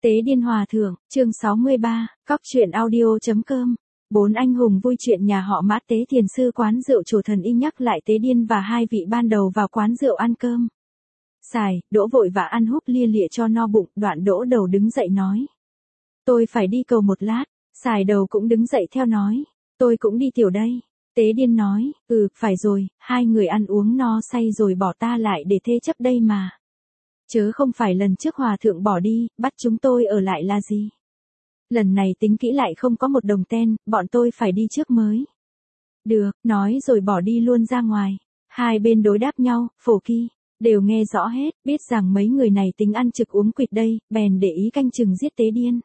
Tế Điên Hòa Thượng, chương 63, Cóc truyện audio.com. 4 anh hùng vui chuyện nhà họ Mã. Tế Thiền sư quán rượu Chủ Thần Y nhắc lại Tế Điên và hai vị ban đầu vào quán rượu ăn cơm. Xài, Đỗ vội và ăn húp lia lịa cho no bụng, đoạn Đỗ đầu đứng dậy nói. Tôi phải đi cầu một lát. Xài đầu cũng đứng dậy theo nói. Tôi cũng đi tiểu đây. Tế Điên nói, phải rồi, hai người ăn uống no say rồi bỏ ta lại để thế chấp đây mà. Chớ không phải lần trước Hòa Thượng bỏ đi, bắt chúng tôi ở lại là gì? Lần này tính kỹ lại không có một đồng ten, bọn tôi phải đi trước mới. Được, nói rồi bỏ đi luôn ra ngoài. Hai bên đối đáp nhau, Phổ Kỳ đều nghe rõ hết, biết rằng mấy người này tính ăn trực uống quỵt đây, bèn để ý canh chừng giết Tế Điên.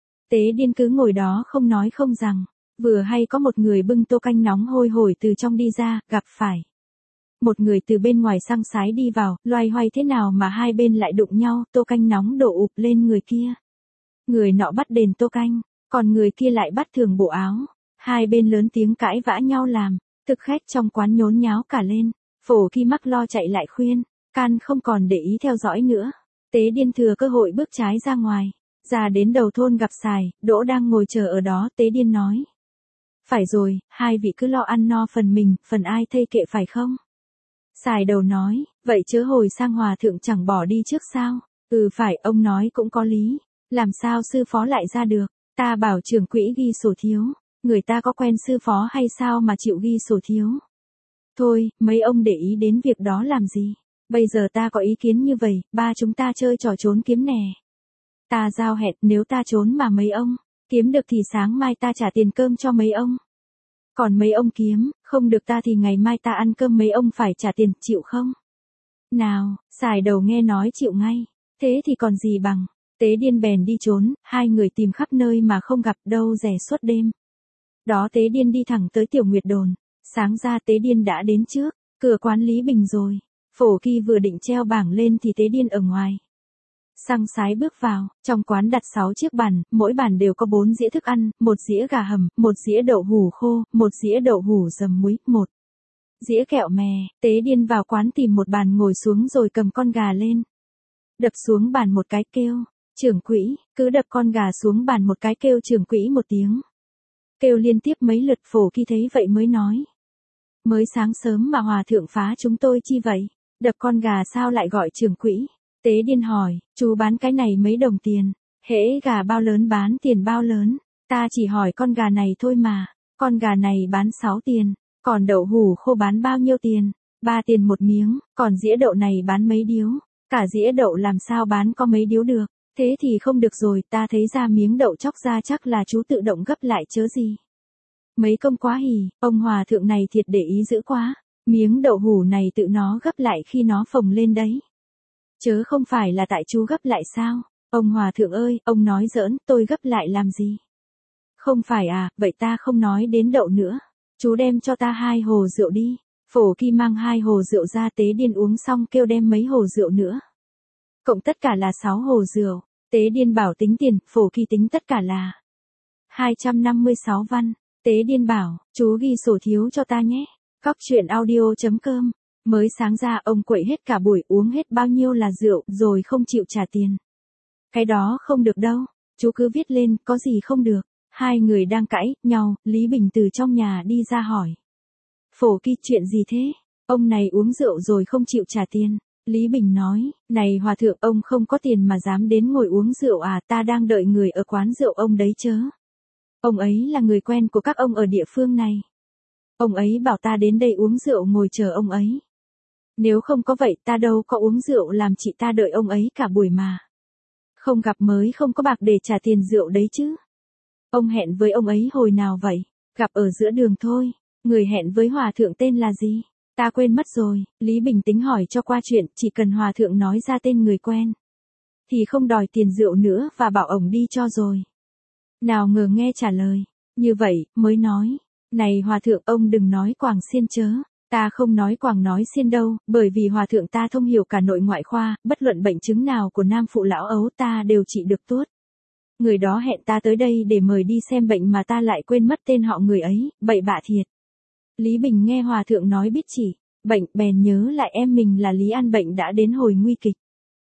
Tế Điên cứ ngồi đó không nói không rằng, vừa hay có một người bưng tô canh nóng hôi hổi từ trong đi ra, gặp phải. Một người từ bên ngoài xăng sái đi vào, loay hoay thế nào mà hai bên lại đụng nhau, tô canh nóng đổ ụp lên người kia. Người nọ bắt đền tô canh, còn người kia lại bắt thường bộ áo. Hai bên lớn tiếng cãi vã nhau làm, thực khách trong quán nhốn nháo cả lên. Phổ Kỳ mắc lo chạy lại khuyên, can không còn để ý theo dõi nữa. Tế Điên thừa cơ hội bước trái ra ngoài, ra đến đầu thôn gặp Xài, Đỗ đang ngồi chờ ở đó. Tế Điên nói. Phải rồi, hai vị cứ lo ăn no phần mình, phần ai thây kệ phải không? Xài đầu nói, vậy chớ hồi sang Hòa Thượng chẳng bỏ đi trước sao? Phải, ông nói cũng có lý. Làm sao sư phó lại ra được? Ta bảo trưởng quỹ ghi sổ thiếu. Người ta có quen sư phó hay sao mà chịu ghi sổ thiếu? Thôi, mấy ông để ý đến việc đó làm gì? Bây giờ ta có ý kiến như vậy, ba chúng ta chơi trò trốn kiếm nè. Ta giao hẹn, nếu ta trốn mà mấy ông kiếm được thì sáng mai ta trả tiền cơm cho mấy ông. Còn mấy ông kiếm, không được ta thì ngày mai ta ăn cơm mấy ông phải trả tiền, chịu không? Nào, Xài đầu nghe nói chịu ngay. Thế thì còn gì bằng. Tế Điên bèn đi trốn, hai người tìm khắp nơi mà không gặp đâu rẻ suốt đêm. Đó Tế Điên đi thẳng tới Tiểu Nguyệt Đồn. Sáng ra Tế Điên đã đến trước, cửa quán Lý Bình rồi. Phổ Kỳ vừa định treo bảng lên thì Tế Điên ở ngoài. Xăng sái bước vào, trong quán đặt 6 chiếc bàn, mỗi bàn đều có 4 dĩa thức ăn, 1 dĩa gà hầm, 1 dĩa đậu hủ khô, 1 dĩa đậu hủ dầm muối, 1 dĩa kẹo mè. Tế Điên vào quán tìm một bàn ngồi xuống rồi cầm con gà lên. Đập xuống bàn một cái kêu, trưởng quỹ, cứ đập con gà xuống bàn một cái kêu trưởng quỹ một tiếng. Kêu liên tiếp mấy lượt. Phổ Kỳ thấy vậy mới nói. Mới sáng sớm mà Hòa Thượng phá chúng tôi chi vậy? Đập con gà sao lại gọi trưởng quỹ? Tế Điên hỏi, chú bán cái này mấy đồng tiền? Hễ gà bao lớn bán tiền bao lớn? Ta chỉ hỏi con gà này thôi mà. Con gà này bán 6 tiền. Còn đậu hủ khô bán bao nhiêu tiền? 3 tiền một miếng. Còn dĩa đậu này bán mấy điếu? Cả dĩa đậu làm sao bán có mấy điếu được? Thế thì không được rồi, ta thấy ra miếng đậu chóc ra chắc là chú tự động gấp lại chớ gì. Mấy công quá hỉ, ông Hòa Thượng này thiệt để ý dữ quá. Miếng đậu hủ này tự nó gấp lại khi nó phồng lên đấy. Chớ không phải là tại chú gấp lại sao? Ông Hòa Thượng ơi, ông nói giỡn, tôi gấp lại làm gì? Không phải à, vậy ta không nói đến đậu nữa. Chú đem cho ta 2 hồ rượu đi. Phổ Kỳ mang 2 hồ rượu ra. Tế Điên uống xong kêu đem mấy hồ rượu nữa. Cộng tất cả là 6 hồ rượu. Tế Điên bảo tính tiền, Phổ Kỳ tính tất cả là 256 văn. Tế Điên bảo, chú ghi sổ thiếu cho ta nhé. Cóc truyện audio.com. Mới sáng ra ông quậy hết cả buổi uống hết bao nhiêu là rượu rồi không chịu trả tiền. Cái đó không được đâu, chú cứ viết lên, có gì không được. Hai người đang cãi nhau, Lý Bình từ trong nhà đi ra hỏi. Phổ Kỳ, chuyện gì thế? Ông này uống rượu rồi không chịu trả tiền. Lý Bình nói, này Hòa Thượng, ông không có tiền mà dám đến ngồi uống rượu à? Ta đang đợi người ở quán rượu ông đấy chớ. Ông ấy là người quen của các ông ở địa phương này. Ông ấy bảo ta đến đây uống rượu ngồi chờ ông ấy. Nếu không có vậy ta đâu có uống rượu làm chị ta đợi ông ấy cả buổi mà. Không gặp mới không có bạc để trả tiền rượu đấy chứ. Ông hẹn với ông ấy hồi nào vậy? Gặp ở giữa đường thôi. Người hẹn với Hòa Thượng tên là gì? Ta quên mất rồi. Lý Bình tính hỏi cho qua chuyện, chỉ cần Hòa Thượng nói ra tên người quen thì không đòi tiền rượu nữa và bảo ổng đi cho rồi. Nào ngờ nghe trả lời như vậy, mới nói. Này Hòa Thượng, ông đừng nói quàng xiên chớ. Ta không nói quàng nói xiên đâu, bởi vì Hòa Thượng ta thông hiểu cả nội ngoại khoa, bất luận bệnh chứng nào của nam phụ lão ấu ta đều trị được tốt. Người đó hẹn ta tới đây để mời đi xem bệnh mà ta lại quên mất tên họ người ấy, bậy bạ thiệt. Lý Bình nghe Hòa Thượng nói biết chỉ bệnh, bèn nhớ lại em mình là Lý An bệnh đã đến hồi nguy kịch.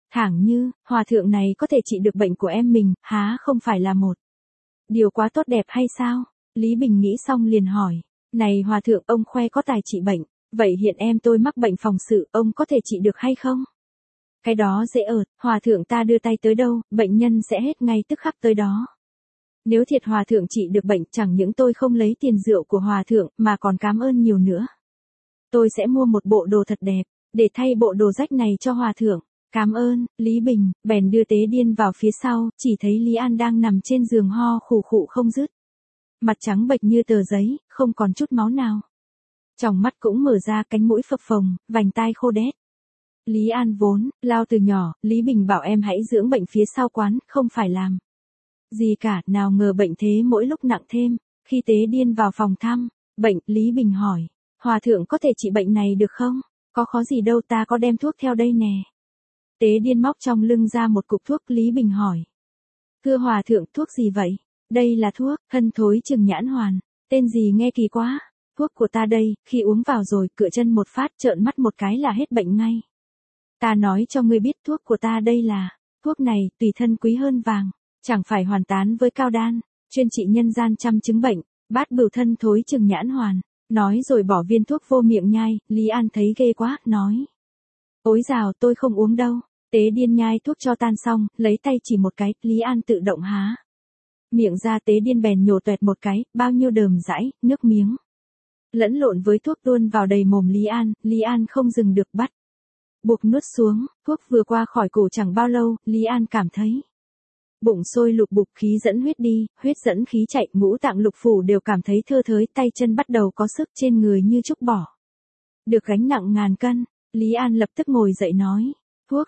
Thẳng như, hòa thượng này có thể trị được bệnh của em mình, há không phải là một điều quá tốt đẹp hay sao? Lý Bình nghĩ xong liền hỏi. Này hòa thượng, ông khoe có tài trị bệnh, vậy hiện em tôi mắc bệnh phòng sự, ông có thể trị được hay không? Cái đó dễ ợt, hòa thượng ta đưa tay tới đâu, bệnh nhân sẽ hết ngay tức khắc tới đó. Nếu thiệt hòa thượng trị được bệnh, chẳng những tôi không lấy tiền rượu của hòa thượng, mà còn cảm ơn nhiều nữa. Tôi sẽ mua một bộ đồ thật đẹp, để thay bộ đồ rách này cho hòa thượng. Cảm ơn, Lý Bình, bèn đưa Tế Điên vào phía sau, chỉ thấy Lý An đang nằm trên giường ho khủ khụ không dứt. Mặt trắng bệch như tờ giấy, không còn chút máu nào. Tròng mắt cũng mở ra, cánh mũi phập phồng, vành tai khô đét. Lý An vốn, lao từ nhỏ, Lý Bình bảo em hãy dưỡng bệnh phía sau quán, không phải làm gì cả, nào ngờ bệnh thế mỗi lúc nặng thêm. Khi Tế Điên vào phòng thăm bệnh, Lý Bình hỏi, hòa thượng có thể trị bệnh này được không? Có khó gì đâu, ta có đem thuốc theo đây nè. Tế Điên móc trong lưng ra một cục thuốc. Lý Bình hỏi, thưa hòa thượng, thuốc gì vậy? Đây là thuốc Hân Thối Trừng Nhãn Hoàn. Tên gì nghe kỳ quá. Thuốc của ta đây, khi uống vào rồi, cựa chân một phát, trợn mắt một cái là hết bệnh ngay. Ta nói cho ngươi biết, thuốc của ta đây là, thuốc này, tùy thân quý hơn vàng, chẳng phải hoàn tán với cao đan, chuyên trị nhân gian trăm chứng bệnh, bát bửu thân thối trừng nhãn hoàn. Nói rồi bỏ viên thuốc vô miệng nhai. Lý An thấy ghê quá, nói, ối dào, tôi không uống đâu. Tế Điên nhai thuốc cho tan xong, lấy tay chỉ một cái, Lý An tự động há miệng ra. Tế Điên bèn nhổ toẹt một cái, bao nhiêu đờm dãi, nước miếng lẫn lộn với thuốc tuôn vào đầy mồm Lý An. Lý An không dừng được, bắt buộc nuốt xuống. Thuốc vừa qua khỏi cổ chẳng bao lâu, Lý An cảm thấy bụng sôi lục bục, khí dẫn huyết đi, huyết dẫn khí chạy, ngũ tạng lục phủ đều cảm thấy thơ thới, tay chân bắt đầu có sức, trên người như trúc bỏ được gánh nặng ngàn cân. Lý An lập tức ngồi dậy nói, thuốc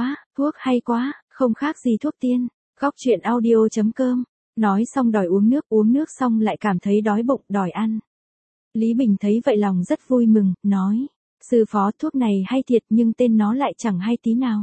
hay quá, không khác gì thuốc tiên. Góc truyện audio.com. Nói xong đòi uống nước xong lại cảm thấy đói bụng, đòi ăn. Lý Bình thấy vậy lòng rất vui mừng, nói, sư phó, thuốc này hay thiệt, nhưng tên nó lại chẳng hay tí nào.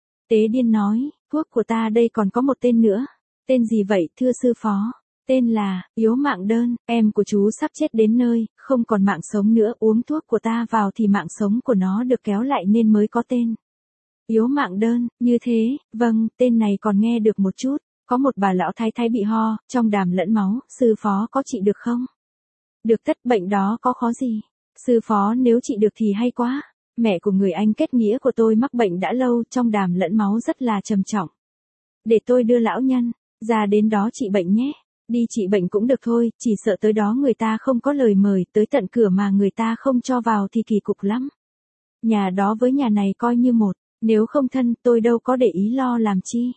Tế Điên nói, thuốc của ta đây còn có một tên nữa. Tên gì vậy thưa sư phó? Tên là, yếu mạng đơn. Em của chú sắp chết đến nơi, không còn mạng sống nữa, uống thuốc của ta vào thì mạng sống của nó được kéo lại nên mới có tên yếu mạng đơn. Như thế, vâng, tên này còn nghe được một chút. Có một bà lão thái thái bị ho, trong đàm lẫn máu, sư phó có trị được không? Được tất, bệnh đó có khó gì? Sư phó nếu trị được thì hay quá. Mẹ của người anh kết nghĩa của tôi mắc bệnh đã lâu, trong đàm lẫn máu rất là trầm trọng. Để tôi đưa lão nhân ra đến đó trị bệnh nhé. Đi trị bệnh cũng được thôi, chỉ sợ tới đó người ta không có lời mời, tới tận cửa mà người ta không cho vào thì kỳ cục lắm. Nhà đó với nhà này coi như một, nếu không thân, tôi đâu có để ý lo làm chi.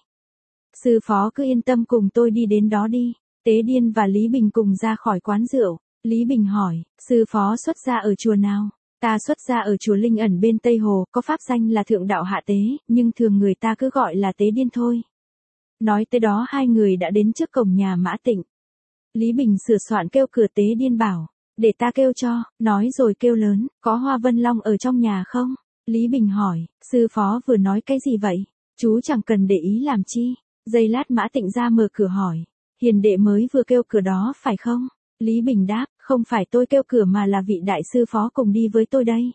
Sư phó cứ yên tâm, cùng tôi đi đến đó đi. Tế Điên và Lý Bình cùng ra khỏi quán rượu. Lý Bình hỏi, sư phó xuất gia ở chùa nào? Ta xuất gia ở chùa Linh Ẩn bên Tây Hồ, có pháp danh là Thượng Đạo Hạ Tế, nhưng thường người ta cứ gọi là Tế Điên thôi. Nói tới đó hai người đã đến trước cổng nhà Mã Tịnh. Lý Bình sửa soạn kêu cửa. Tế Điên bảo, để ta kêu cho, nói rồi kêu lớn, có Hoa Vân Long ở trong nhà không? Lý Bình hỏi, sư phó vừa nói cái gì vậy? Chú chẳng cần để ý làm chi. Giây lát Mã Tịnh ra mở cửa hỏi, hiền đệ mới vừa kêu cửa đó phải không? Lý Bình đáp, không phải tôi kêu cửa mà là vị đại sư phó cùng đi với tôi đây.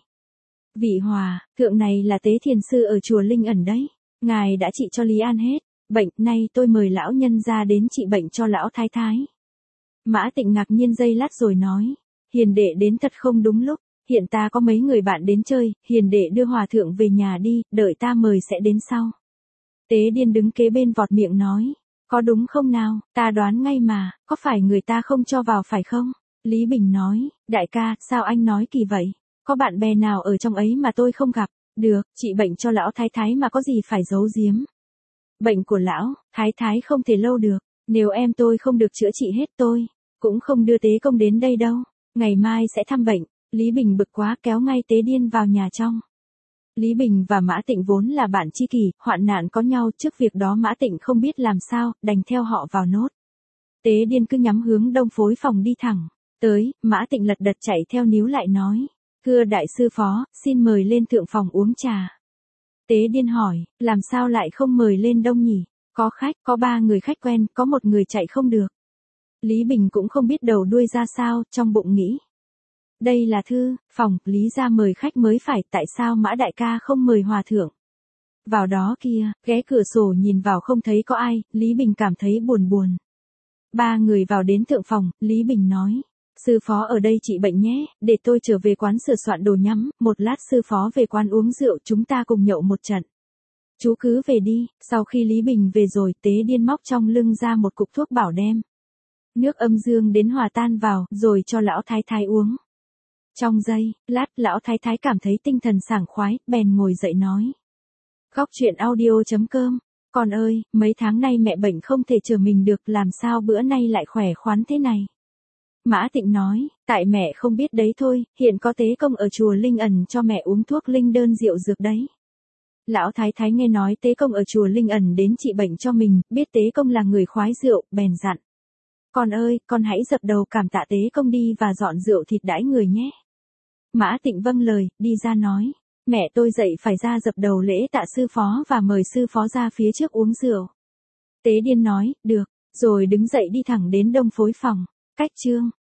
Vị hòa thượng này là Tế Thiền Sư ở chùa Linh Ẩn đấy. Ngài đã trị cho Lý An hết bệnh, nay tôi mời lão nhân ra đến trị bệnh cho lão thái thái. Mã Tịnh ngạc nhiên giây lát rồi nói, hiền đệ đến thật không đúng lúc, hiện ta có mấy người bạn đến chơi, hiền đệ đưa hòa thượng về nhà đi, đợi ta mời sẽ đến sau. Tế Điên đứng kế bên vọt miệng nói, có đúng không nào, ta đoán ngay mà, có phải người ta không cho vào phải không? Lý Bình nói, đại ca, sao anh nói kỳ vậy? Có bạn bè nào ở trong ấy mà tôi không gặp? Được, trị bệnh cho lão thái thái mà có gì phải giấu giếm. Bệnh của lão thái thái không thể lâu được, nếu em tôi không được chữa trị hết tôi cũng không đưa Tế Công đến đây đâu, ngày mai sẽ thăm bệnh. Lý Bình bực quá kéo ngay Tế Điên vào nhà trong. Lý Bình và Mã Tịnh vốn là bạn tri kỷ, hoạn nạn có nhau, trước việc đó Mã Tịnh không biết làm sao, đành theo họ vào nốt. Tế Điên cứ nhắm hướng đông phối phòng đi thẳng tới, Mã Tịnh lật đật chạy theo níu lại nói, thưa đại sư phó, xin mời lên thượng phòng uống trà. Tế Điên hỏi, làm sao lại không mời lên đông nhỉ? Có khách, có 3 người khách quen, có một người chạy không được. Lý Bình cũng không biết đầu đuôi ra sao, trong bụng nghĩ, đây là thư phòng, Lý ra mời khách mới phải, tại sao Mã đại ca không mời hòa thượng? Vào đó kia, ghé cửa sổ nhìn vào không thấy có ai, Lý Bình cảm thấy buồn buồn. Ba người vào đến thượng phòng, Lý Bình nói. Sư phó ở đây trị bệnh nhé, để tôi trở về quán sửa soạn đồ nhắm, một lát sư phó về quán uống rượu chúng ta cùng nhậu một trận. Chú cứ về đi, sau khi Lý Bình về rồi Tế Điên móc trong lưng ra một cục thuốc bảo đem. Nước âm dương đến hòa tan vào, rồi cho lão thái thái uống. Trong giây, lát, lão thái thái cảm thấy tinh thần sảng khoái, bèn ngồi dậy nói. Góc chuyện audio.com. Con ơi, mấy tháng nay mẹ bệnh không thể chở mình được, làm sao bữa nay lại khỏe khoắn thế này? Mã Tịnh nói, tại mẹ không biết đấy thôi, hiện có tế công ở chùa Linh Ẩn cho mẹ uống thuốc linh đơn rượu dược đấy. Lão thái thái nghe nói tế công ở chùa Linh Ẩn đến trị bệnh cho mình, biết tế công là người khoái rượu, bèn dặn. Con ơi, con hãy dập đầu cảm tạ tế công đi và dọn rượu thịt đãi người nhé. Mã Tịnh vâng lời, đi ra nói. Mẹ tôi dậy phải ra dập đầu lễ tạ sư phó và mời sư phó ra phía trước uống rượu. Tế Điên nói, được, rồi đứng dậy đi thẳng đến đông phối phòng. Cách chương